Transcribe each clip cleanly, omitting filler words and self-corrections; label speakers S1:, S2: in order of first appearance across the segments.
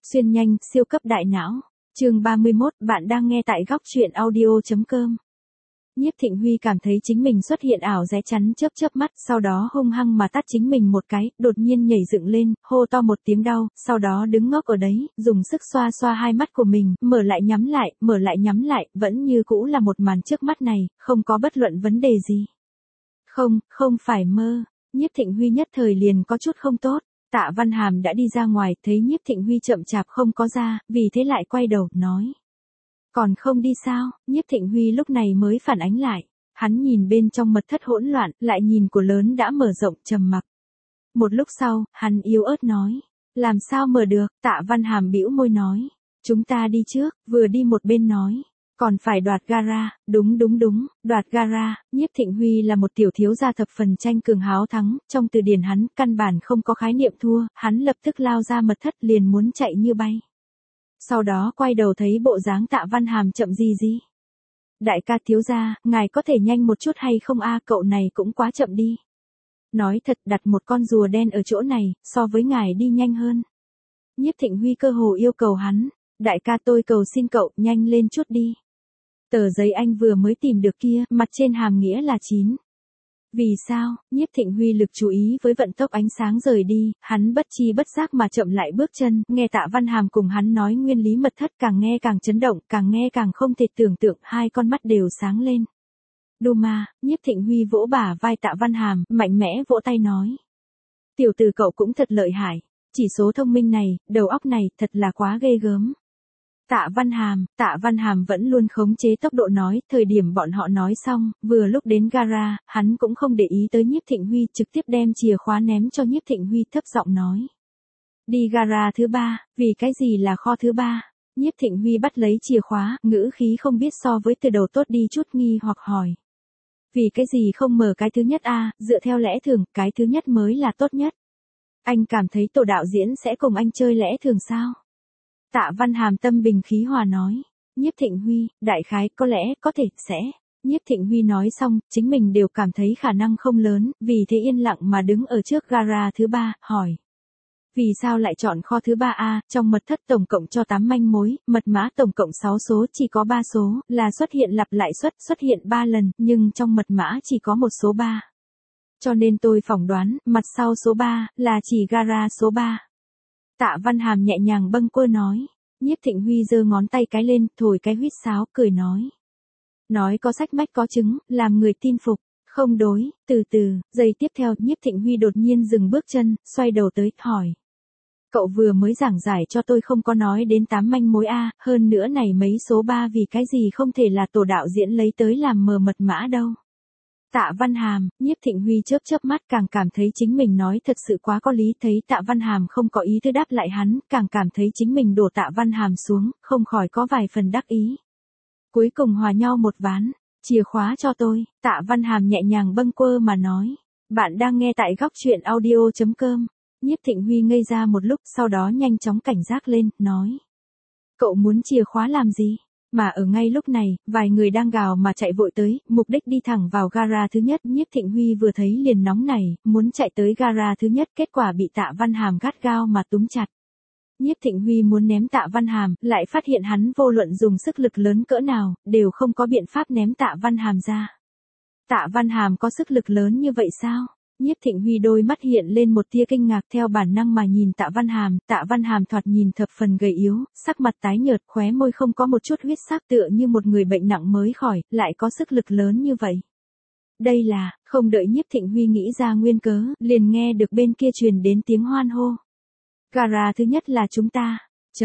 S1: Xuyên nhanh, siêu cấp đại não. Chương 31, bạn đang nghe tại góc truyện audio.com. Nhiếp Thịnh Huy cảm thấy chính mình xuất hiện ảo rẽ chắn chớp mắt, sau đó hung hăng mà tát chính mình một cái, đột nhiên nhảy dựng lên, hô to một tiếng đau, sau đó đứng ngốc ở đấy, dùng sức xoa xoa hai mắt của mình, mở lại nhắm lại, vẫn như cũ là một màn trước mắt này, không có bất luận vấn đề gì. Không phải mơ. Nhiếp Thịnh Huy nhất thời liền có chút không tốt. Tạ Văn Hàm đã đi ra ngoài, thấy Nhiếp Thịnh Huy chậm chạp không có ra, vì thế lại quay đầu, nói. Còn không đi sao? Nhiếp Thịnh Huy lúc này mới phản ánh lại. Hắn nhìn bên trong mật thất hỗn loạn, lại nhìn của lớn đã mở rộng, trầm mặc. Một lúc sau, hắn yếu ớt nói. Làm sao mở được? Tạ Văn Hàm bĩu môi nói. Chúng ta đi trước, vừa đi một bên nói. Còn phải đoạt gara, đúng, đoạt gara. Nhiếp Thịnh Huy là một tiểu thiếu gia thập phần tranh cường háo thắng, trong từ điển hắn, căn bản không có khái niệm thua, hắn lập tức lao ra mật thất liền muốn chạy như bay. Sau đó quay đầu thấy bộ dáng Tạ Văn Hàm chậm gì. Đại ca thiếu gia, ngài có thể nhanh một chút hay không a, cậu này cũng quá chậm đi. Nói thật, đặt một con rùa đen ở chỗ này, so với ngài đi nhanh hơn. Nhiếp Thịnh Huy cơ hồ yêu cầu hắn, đại ca tôi cầu xin cậu, nhanh lên chút đi. Tờ giấy anh vừa mới tìm được kia, mặt trên hàm nghĩa là 9. Vì sao? Nhiếp Thịnh Huy lực chú ý với vận tốc ánh sáng rời đi, hắn bất chi bất giác mà chậm lại bước chân, nghe Tạ Văn Hàm cùng hắn nói nguyên lý mật thất, càng nghe càng chấn động, càng nghe càng không thể tưởng tượng, hai con mắt đều sáng lên. Duma, Nhiếp Thịnh Huy vỗ bả vai Tạ Văn Hàm, mạnh mẽ vỗ tay nói. Tiểu tử cậu cũng thật lợi hại, chỉ số thông minh này, đầu óc này, thật là quá ghê gớm. Tạ Văn Hàm vẫn luôn khống chế tốc độ nói, thời điểm bọn họ nói xong, vừa lúc đến gara, hắn cũng không để ý tới Nhiếp Thịnh Huy, trực tiếp đem chìa khóa ném cho Nhiếp Thịnh Huy, thấp giọng nói. Đi gara thứ 3, vì cái gì là kho thứ 3? Nhiếp Thịnh Huy bắt lấy chìa khóa, ngữ khí không biết so với từ đầu tốt đi chút, nghi hoặc hỏi. Vì cái gì không mở cái thứ nhất a, dựa theo lẽ thường, cái thứ nhất mới là tốt nhất. Anh cảm thấy tổ đạo diễn sẽ cùng anh chơi lẽ thường sao? Tạ Văn Hàm tâm bình khí hòa nói. Nhiếp Thịnh Huy, đại khái, có lẽ, có thể, sẽ. Nhiếp Thịnh Huy nói xong, chính mình đều cảm thấy khả năng không lớn, vì thế yên lặng mà đứng ở trước gara thứ 3, hỏi. Vì sao lại chọn kho thứ 3 a, trong mật thất tổng cộng cho 8 manh mối, mật mã tổng cộng 6 số, chỉ có 3 số, là xuất hiện lặp lại xuất hiện 3 lần, nhưng trong mật mã chỉ có một số 3. Cho nên tôi phỏng đoán, mặt sau số 3, là chỉ gara số 3. Tạ Văn Hàm nhẹ nhàng bâng quơ nói. Nhiếp Thịnh Huy giơ ngón tay cái lên, thổi cái huýt sáo, cười nói. Nói có sách mách có chứng, làm người tin phục. Không đối, từ từ, giây tiếp theo, Nhiếp Thịnh Huy đột nhiên dừng bước chân, xoay đầu tới, hỏi. Cậu vừa mới giảng giải cho tôi không có nói đến 8 manh mối a, hơn nữa này mấy số 3 vì cái gì không thể là tổ đạo diễn lấy tới làm mờ mật mã đâu. Tạ Văn Hàm, Nhiếp Thịnh Huy chớp mắt, càng cảm thấy chính mình nói thật sự quá có lý, thấy Tạ Văn Hàm không có ý thứ đáp lại hắn, càng cảm thấy chính mình đổ Tạ Văn Hàm xuống, không khỏi có vài phần đắc ý. Cuối cùng hòa nhau một ván, chìa khóa cho tôi, Tạ Văn Hàm nhẹ nhàng bâng quơ mà nói. Bạn đang nghe tại góc truyện audio.com. Nhiếp Thịnh Huy ngây ra một lúc, sau đó nhanh chóng cảnh giác lên, nói. Cậu muốn chìa khóa làm gì? Mà ở ngay lúc này, vài người đang gào mà chạy vội tới, mục đích đi thẳng vào gara thứ nhất. Nhiếp Thịnh Huy vừa thấy liền nóng nảy, muốn chạy tới gara thứ nhất, kết quả bị Tạ Văn Hàm gắt gao mà túm chặt. Nhiếp Thịnh Huy muốn ném Tạ Văn Hàm, lại phát hiện hắn vô luận dùng sức lực lớn cỡ nào, đều không có biện pháp ném Tạ Văn Hàm ra. Tạ Văn Hàm có sức lực lớn như vậy sao? Nhiếp Thịnh Huy đôi mắt hiện lên một tia kinh ngạc, theo bản năng mà nhìn Tạ Văn Hàm thoạt nhìn thập phần gầy yếu, sắc mặt tái nhợt, khóe môi không có một chút huyết sắc, tựa như một người bệnh nặng mới khỏi, lại có sức lực lớn như vậy. Đây là, không đợi Nhiếp Thịnh Huy nghĩ ra nguyên cớ, liền nghe được bên kia truyền đến tiếng hoan hô. Gara thứ nhất là chúng ta.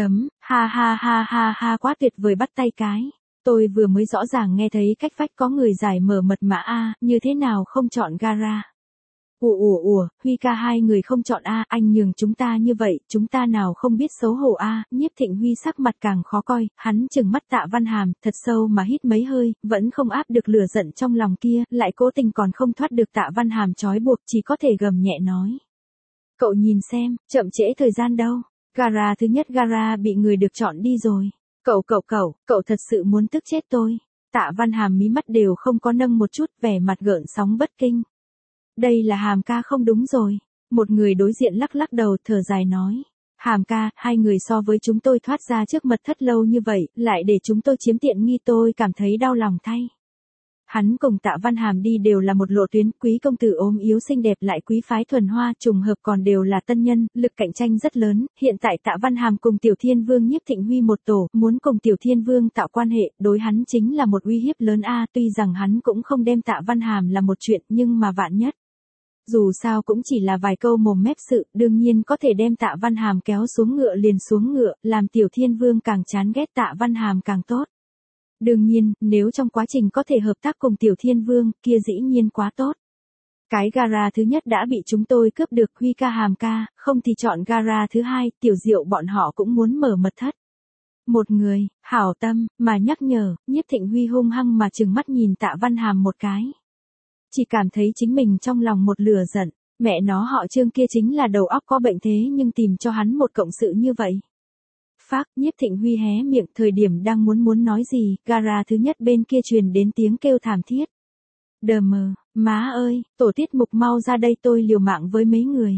S1: Ha, quá tuyệt vời, bắt tay cái. Tôi vừa mới rõ ràng nghe thấy cách vách có người giải mở mật mã a, như thế nào không chọn gara? Huy ca, hai người không chọn a, anh nhường chúng ta như vậy, chúng ta nào không biết xấu hổ a. Nhiếp Thịnh Huy sắc mặt càng khó coi, hắn trừng mắt Tạ Văn Hàm, thật sâu mà hít mấy hơi, vẫn không áp được lửa giận trong lòng kia, lại cố tình còn không thoát được Tạ Văn Hàm trói buộc, chỉ có thể gầm nhẹ nói. Cậu nhìn xem, chậm trễ thời gian đâu. Gara thứ nhất gara bị người được chọn đi rồi. Cậu thật sự muốn tức chết tôi. Tạ Văn Hàm mí mắt đều không có nâng một chút, vẻ mặt gợn sóng bất kinh. Đây là Hàm ca không đúng rồi. Một người đối diện lắc lắc đầu, thở dài nói. Hàm ca, hai người so với chúng tôi thoát ra trước mật thất lâu như vậy, lại để chúng tôi chiếm tiện nghi tôi cảm thấy đau lòng thay. Hắn cùng Tạ Văn Hàm đi đều là một lộ tuyến, quý công tử ốm yếu xinh đẹp lại quý phái thuần hoa, trùng hợp còn đều là tân nhân, lực cạnh tranh rất lớn, hiện tại Tạ Văn Hàm cùng Tiểu Thiên Vương Nhiếp Thịnh Huy một tổ, muốn cùng Tiểu Thiên Vương tạo quan hệ, đối hắn chính là một uy hiếp lớn a, tuy rằng hắn cũng không đem Tạ Văn Hàm là một chuyện, nhưng mà vạn nhất. Dù sao cũng chỉ là vài câu mồm mép sự, đương nhiên có thể đem Tạ Văn Hàm kéo xuống ngựa liền xuống ngựa, làm Tiểu Thiên Vương càng chán ghét Tạ Văn Hàm càng tốt. Đương nhiên, nếu trong quá trình có thể hợp tác cùng Tiểu Thiên Vương, kia dĩ nhiên quá tốt. Cái gara thứ nhất đã bị chúng tôi cướp được, Huy ca Hàm ca, không thì chọn gara thứ hai, Tiểu Diệu bọn họ cũng muốn mở mật thất. Một người, hảo tâm, mà nhắc nhở, Nhiếp Thịnh Huy hung hăng mà trừng mắt nhìn Tạ Văn Hàm một cái. Chỉ cảm thấy chính mình trong lòng một lửa giận, mẹ nó họ Trương kia chính là đầu óc có bệnh thế nhưng tìm cho hắn một cộng sự như vậy. Phác, Nhiếp Thịnh Huy hé miệng, thời điểm đang muốn nói gì, gara thứ nhất bên kia truyền đến tiếng kêu thảm thiết. Đờ mờ, má ơi, tổ tiết mục mau ra đây tôi liều mạng với mấy người.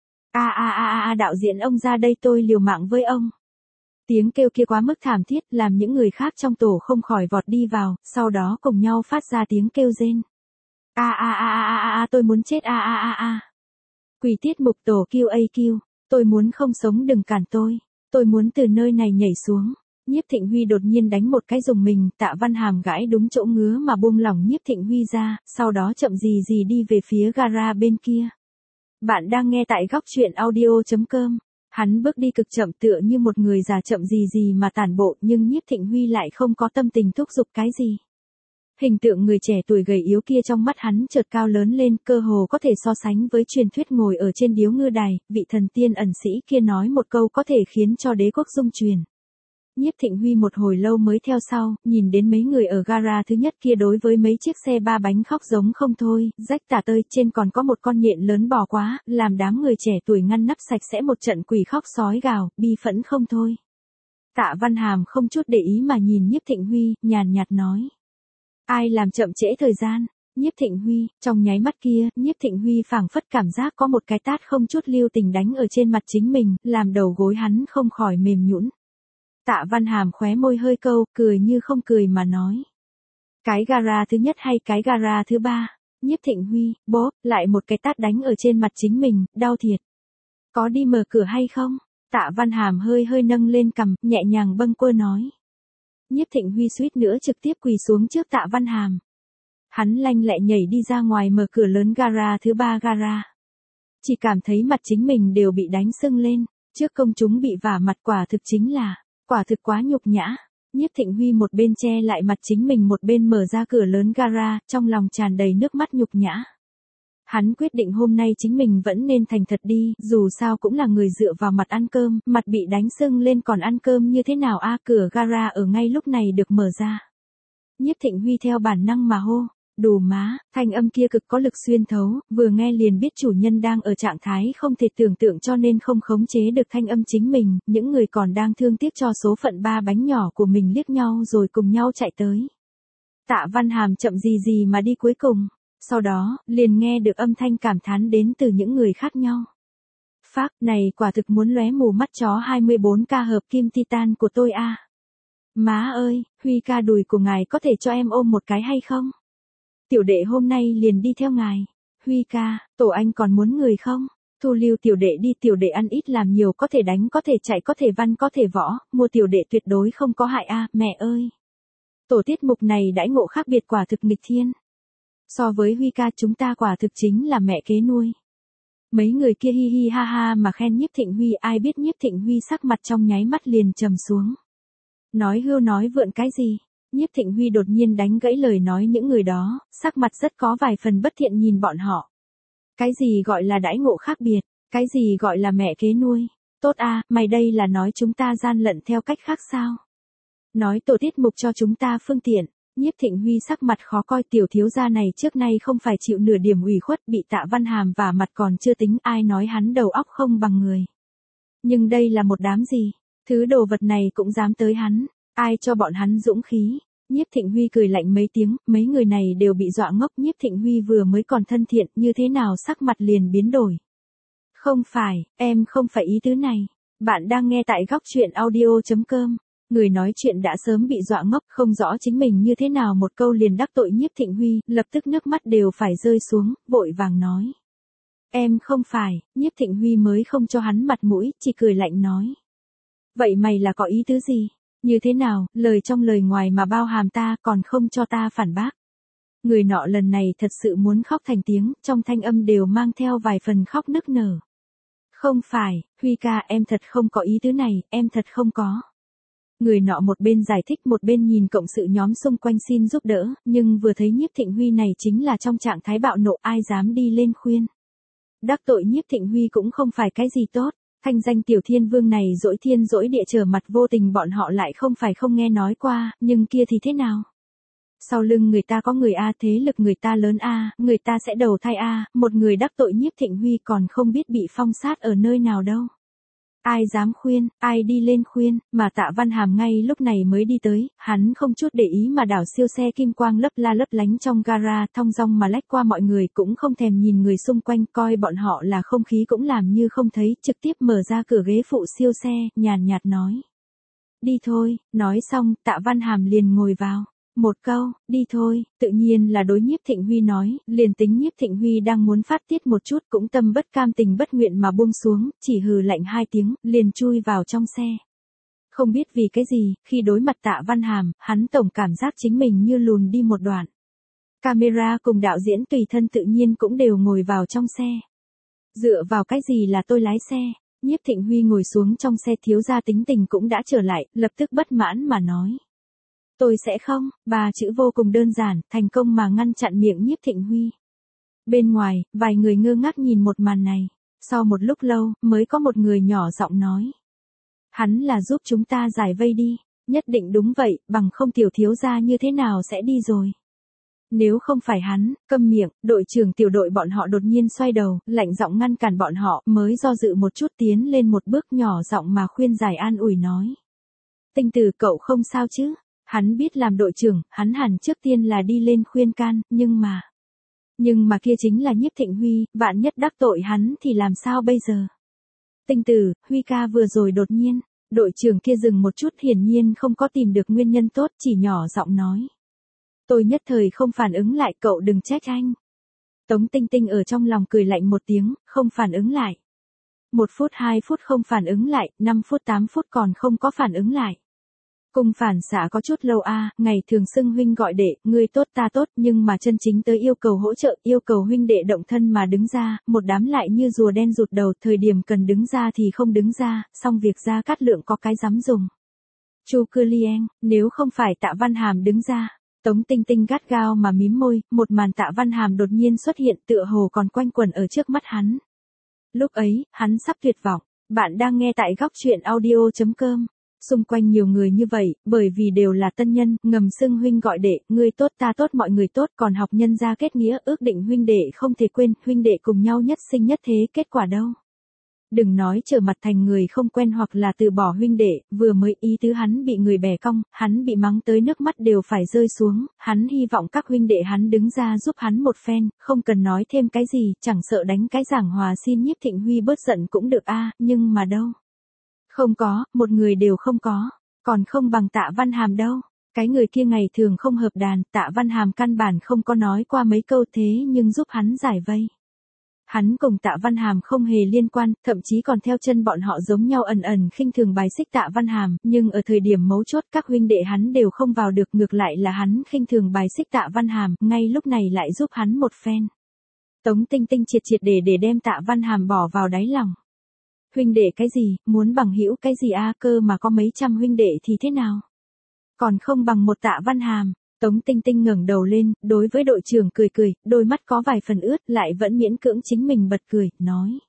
S1: Đạo diễn ông ra đây tôi liều mạng với ông. Tiếng kêu kia quá mức thảm thiết làm những người khác trong tổ không khỏi vọt đi vào, sau đó cùng nhau phát ra tiếng kêu rên. Tôi muốn chết Quỷ tiết mục tổ QAQ, tôi muốn không sống đừng cản tôi muốn từ nơi này nhảy xuống. Nhiếp Thịnh Huy đột nhiên đánh một cái dùng mình, Tạ Văn Hàm gãi đúng chỗ ngứa mà buông lỏng Nhiếp Thịnh Huy ra, sau đó chậm gì gì đi về phía gara bên kia. Bạn đang nghe tại góc truyện audio.com. Hắn bước đi cực chậm tựa như một người già chậm gì gì mà tản bộ, nhưng Nhiếp Thịnh Huy lại không có tâm tình thúc giục cái gì. Hình tượng người trẻ tuổi gầy yếu kia trong mắt hắn chợt cao lớn lên, cơ hồ có thể so sánh với truyền thuyết ngồi ở trên điếu ngư đài, vị thần tiên ẩn sĩ kia nói một câu có thể khiến cho đế quốc rung truyền. Nhiếp Thịnh Huy một hồi lâu mới theo sau, nhìn đến mấy người ở gara thứ nhất kia đối với mấy chiếc xe ba bánh khóc giống không thôi, rách tả tơi, trên còn có một con nhện lớn bò quá, làm đám người trẻ tuổi ngăn nắp sạch sẽ một trận quỷ khóc sói gào, bi phẫn không thôi. Tạ Văn Hàm không chút để ý mà nhìn Nhiếp Thịnh Huy, nhàn nhạt nói. Ai làm chậm trễ thời gian? Nhiếp Thịnh Huy, trong nháy mắt kia, Nhiếp Thịnh Huy phảng phất cảm giác có một cái tát không chút lưu tình đánh ở trên mặt chính mình, làm đầu gối hắn không khỏi mềm nhũn. Tạ Văn Hàm khóe môi hơi câu, cười như không cười mà nói. Cái gara thứ nhất hay cái gara thứ ba? Nhiếp Thịnh Huy, bốp, lại một cái tát đánh ở trên mặt chính mình, đau thiệt. Có đi mở cửa hay không? Tạ Văn Hàm hơi nâng lên cằm, nhẹ nhàng bâng quơ nói. Nhiếp Thịnh Huy suýt nữa trực tiếp quỳ xuống trước Tạ Văn Hàm. Hắn lanh lẹ nhảy đi ra ngoài mở cửa lớn gara thứ ba gara. Chỉ cảm thấy mặt chính mình đều bị đánh sưng lên, trước công chúng bị vả mặt quả thực quá nhục nhã. Nhiếp Thịnh Huy một bên che lại mặt chính mình một bên mở ra cửa lớn gara, trong lòng tràn đầy nước mắt nhục nhã. Hắn quyết định hôm nay chính mình vẫn nên thành thật đi, dù sao cũng là người dựa vào mặt ăn cơm, mặt bị đánh sưng lên còn ăn cơm như thế nào cửa gara ở ngay lúc này được mở ra. Nhiếp Thịnh Huy theo bản năng mà hô, đù má, thanh âm kia cực có lực xuyên thấu, vừa nghe liền biết chủ nhân đang ở trạng thái không thể tưởng tượng cho nên không khống chế được thanh âm chính mình, những người còn đang thương tiếc cho số phận ba bánh nhỏ của mình liếc nhau rồi cùng nhau chạy tới. Tạ Văn Hàm chậm gì gì mà đi cuối cùng. Sau đó, liền nghe được âm thanh cảm thán đến từ những người khác nhau. Phác, này quả thực muốn lóe mù mắt chó 24K hợp kim titan của tôi Má ơi, Huy ca đùi của ngài có thể cho em ôm một cái hay không? Tiểu đệ hôm nay liền đi theo ngài. Huy ca, tổ anh còn muốn người không? Thu lưu tiểu đệ đi, tiểu đệ ăn ít làm nhiều, có thể đánh, có thể chạy, có thể văn, có thể võ, mua tiểu đệ tuyệt đối không có hại mẹ ơi. Tổ tiết mục này đãi ngộ khác biệt quả thực nghịch thiên. So với Huy ca chúng ta quả thực chính là mẹ kế nuôi. Mấy người kia hi hi ha ha mà khen Nhiếp Thịnh Huy, ai biết Nhiếp Thịnh Huy sắc mặt trong nháy mắt liền trầm xuống. Nói hưu nói vượn cái gì? Nhiếp Thịnh Huy đột nhiên đánh gãy lời nói những người đó, sắc mặt rất có vài phần bất thiện nhìn bọn họ. Cái gì gọi là đãi ngộ khác biệt? Cái gì gọi là mẹ kế nuôi? Tốt mày đây là nói chúng ta gian lận theo cách khác sao? Nói tổ tiết mục cho chúng ta phương tiện. Nhiếp Thịnh Huy sắc mặt khó coi, tiểu thiếu gia này trước nay không phải chịu nửa điểm ủy khuất, bị Tạ Văn Hàm vả mặt còn chưa tính, ai nói hắn đầu óc không bằng người. Nhưng đây là một đám gì? Thứ đồ vật này cũng dám tới hắn, ai cho bọn hắn dũng khí? Nhiếp Thịnh Huy cười lạnh mấy tiếng, mấy người này đều bị dọa ngốc. Nhiếp Thịnh Huy vừa mới còn thân thiện, như thế nào sắc mặt liền biến đổi. Không phải, em không phải ý tứ này. Bạn đang nghe tại góc chuyện audio.com. Người nói chuyện đã sớm bị dọa ngốc, không rõ chính mình như thế nào một câu liền đắc tội Nhiếp Thịnh Huy, lập tức nước mắt đều phải rơi xuống, vội vàng nói. Em không phải, Nhiếp Thịnh Huy mới không cho hắn mặt mũi, chỉ cười lạnh nói. Vậy mày là có ý tứ gì? Như thế nào, lời trong lời ngoài mà bao hàm ta còn không cho ta phản bác. Người nọ lần này thật sự muốn khóc thành tiếng, trong thanh âm đều mang theo vài phần khóc nức nở. Không phải, Huy ca em thật không có ý tứ này, em thật không có. Người nọ một bên giải thích một bên nhìn cộng sự nhóm xung quanh xin giúp đỡ, nhưng vừa thấy Nhiếp Thịnh Huy này chính là trong trạng thái bạo nộ ai dám đi lên khuyên. Đắc tội Nhiếp Thịnh Huy cũng không phải cái gì tốt, thanh danh Tiểu Thiên Vương này dỗi thiên dỗi địa trở mặt vô tình bọn họ lại không phải không nghe nói qua, nhưng kia thì thế nào? Sau lưng người ta có người A, thế lực người ta lớn A, người ta sẽ đầu thai A, một người đắc tội Nhiếp Thịnh Huy còn không biết bị phong sát ở nơi nào đâu. Ai dám khuyên, ai đi lên khuyên, mà Tạ Văn Hàm ngay lúc này mới đi tới, hắn không chút để ý mà đảo siêu xe kim quang lấp la lấp lánh trong gara, thong dong mà lách qua mọi người cũng không thèm nhìn người xung quanh coi bọn họ là không khí cũng làm như không thấy, trực tiếp mở ra cửa ghế phụ siêu xe, nhàn nhạt nói. Đi thôi, nói xong, Tạ Văn Hàm liền ngồi vào. Một câu, đi thôi, tự nhiên là đối Nhiếp Thịnh Huy nói, liền tính Nhiếp Thịnh Huy đang muốn phát tiết một chút cũng tâm bất cam tình bất nguyện mà buông xuống, chỉ hừ lạnh hai tiếng, liền chui vào trong xe. Không biết vì cái gì, khi đối mặt Tạ Văn Hàm, hắn tổng cảm giác chính mình như lùn đi một đoạn. Camera cùng đạo diễn tùy thân tự nhiên cũng đều ngồi vào trong xe. Dựa vào cái gì là tôi lái xe? Nhiếp Thịnh Huy ngồi xuống trong xe thiếu gia tính tình cũng đã trở lại, lập tức bất mãn mà nói. Tôi sẽ không, ba chữ vô cùng đơn giản, thành công mà ngăn chặn miệng Nhiếp Thịnh Huy. Bên ngoài, vài người ngơ ngác nhìn một màn này. Sau một lúc lâu, mới có một người nhỏ giọng nói. Hắn là giúp chúng ta giải vây đi. Nhất định đúng vậy, bằng không tiểu thiếu gia như thế nào sẽ đi rồi. Nếu không phải hắn, câm miệng, đội trưởng tiểu đội bọn họ đột nhiên xoay đầu, lạnh giọng ngăn cản bọn họ, mới do dự một chút tiến lên một bước nhỏ giọng mà khuyên giải an ủi nói. Tinh Tử cậu không sao chứ? Hắn biết làm đội trưởng, hắn hẳn trước tiên là đi lên khuyên can, nhưng mà kia chính là Nhiếp Thịnh Huy, vạn nhất đắc tội hắn thì làm sao bây giờ? Tinh Tử, Huy ca vừa rồi đột nhiên, đội trưởng kia dừng một chút hiển nhiên không có tìm được nguyên nhân tốt, chỉ nhỏ giọng nói. Tôi nhất thời không phản ứng lại, cậu đừng trách anh. Tống Tinh Tinh ở trong lòng cười lạnh một tiếng, không phản ứng lại. 1 phút 2 phút không phản ứng lại, 5 phút 8 phút còn không có phản ứng lại. Cùng phản xạ có chút lâu a, ngày thường xưng huynh gọi đệ, ngươi tốt ta tốt, nhưng mà chân chính tới yêu cầu hỗ trợ, yêu cầu huynh đệ động thân mà đứng ra, một đám lại như rùa đen rụt đầu, thời điểm cần đứng ra thì không đứng ra, xong việc Gia Cát Lượng có cái dám dùng. Chu Cư Lieng, nếu không phải Tạ Văn Hàm đứng ra. Tống Tinh Tinh gắt gao mà mím môi, một màn Tạ Văn Hàm đột nhiên xuất hiện tựa hồ còn quanh quẩn ở trước mắt hắn. Lúc ấy, hắn sắp tuyệt vọng. Bạn đang nghe tại góc chuyện audio.com. Xung quanh nhiều người như vậy, bởi vì đều là tân nhân, ngầm xưng huynh gọi đệ, ngươi tốt ta tốt mọi người tốt, còn học nhân gia kết nghĩa, ước định huynh đệ không thể quên, huynh đệ cùng nhau nhất sinh nhất thế, kết quả đâu. Đừng nói trở mặt thành người không quen hoặc là từ bỏ huynh đệ, vừa mới ý tứ hắn bị người bẻ cong, hắn bị mắng tới nước mắt đều phải rơi xuống, hắn hy vọng các huynh đệ hắn đứng ra giúp hắn một phen, không cần nói thêm cái gì, chẳng sợ đánh cái giảng hòa xin Nhiếp Thịnh Huy bớt giận cũng được a, nhưng mà đâu. Không có, một người đều không có, còn không bằng Tạ Văn Hàm đâu. Cái người kia ngày thường không hợp đàn, Tạ Văn Hàm căn bản không có nói qua mấy câu thế nhưng giúp hắn giải vây. Hắn cùng Tạ Văn Hàm không hề liên quan, thậm chí còn theo chân bọn họ giống nhau ẩn ẩn khinh thường bài xích Tạ Văn Hàm, nhưng ở thời điểm mấu chốt các huynh đệ hắn đều không vào được, ngược lại là hắn khinh thường bài xích Tạ Văn Hàm, ngay lúc này lại giúp hắn một phen. Tống Tinh Tinh triệt để đem Tạ Văn Hàm bỏ vào đáy lòng. Huynh đệ cái gì, muốn bằng hữu cái gì a, cơ mà có mấy trăm huynh đệ thì thế nào? Còn không bằng một Tạ Văn Hàm. Tống Tinh Tinh ngẩng đầu lên, đối với đội trưởng cười cười, đôi mắt có vài phần ướt, lại vẫn miễn cưỡng chính mình bật cười, nói.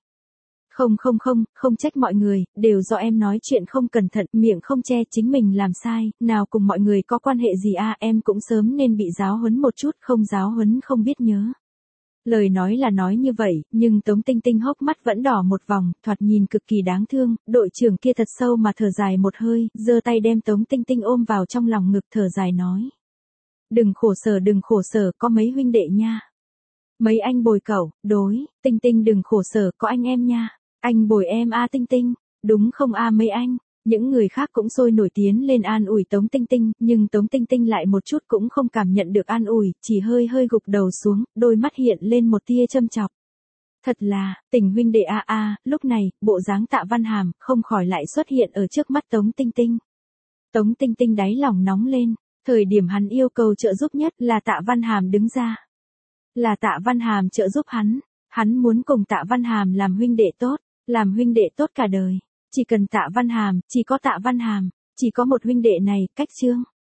S1: Không trách mọi người, đều do em nói chuyện không cẩn thận, miệng không che chính mình làm sai, nào cùng mọi người có quan hệ gì a, em cũng sớm nên bị giáo huấn một chút, không giáo huấn không biết nhớ. Lời nói là nói như vậy, nhưng Tống Tinh Tinh hốc mắt vẫn đỏ một vòng, thoạt nhìn cực kỳ đáng thương, đội trưởng kia thật sâu mà thở dài một hơi, giơ tay đem Tống Tinh Tinh ôm vào trong lòng ngực thở dài nói. Đừng khổ sở, có mấy huynh đệ nha. Mấy anh bồi cậu, đối, Tinh Tinh đừng khổ sở, có anh em nha. Anh bồi em a Tinh Tinh. Đúng không a mấy anh? Những người khác cũng sôi nổi tiến lên an ủi Tống Tinh Tinh, nhưng Tống Tinh Tinh lại một chút cũng không cảm nhận được an ủi, chỉ hơi hơi gục đầu xuống, đôi mắt hiện lên một tia châm chọc. Thật là, Tình huynh đệ a, lúc này, bộ dáng Tạ Văn Hàm không khỏi lại xuất hiện ở trước mắt Tống Tinh Tinh. Tống Tinh Tinh đáy lòng nóng lên, thời điểm hắn yêu cầu trợ giúp nhất là Tạ Văn Hàm đứng ra. Là Tạ Văn Hàm trợ giúp hắn muốn cùng Tạ Văn Hàm làm huynh đệ tốt, làm huynh đệ tốt cả đời. Chỉ cần Tạ Văn Hàm, chỉ có Tạ Văn Hàm, chỉ có một huynh đệ này, cách chương.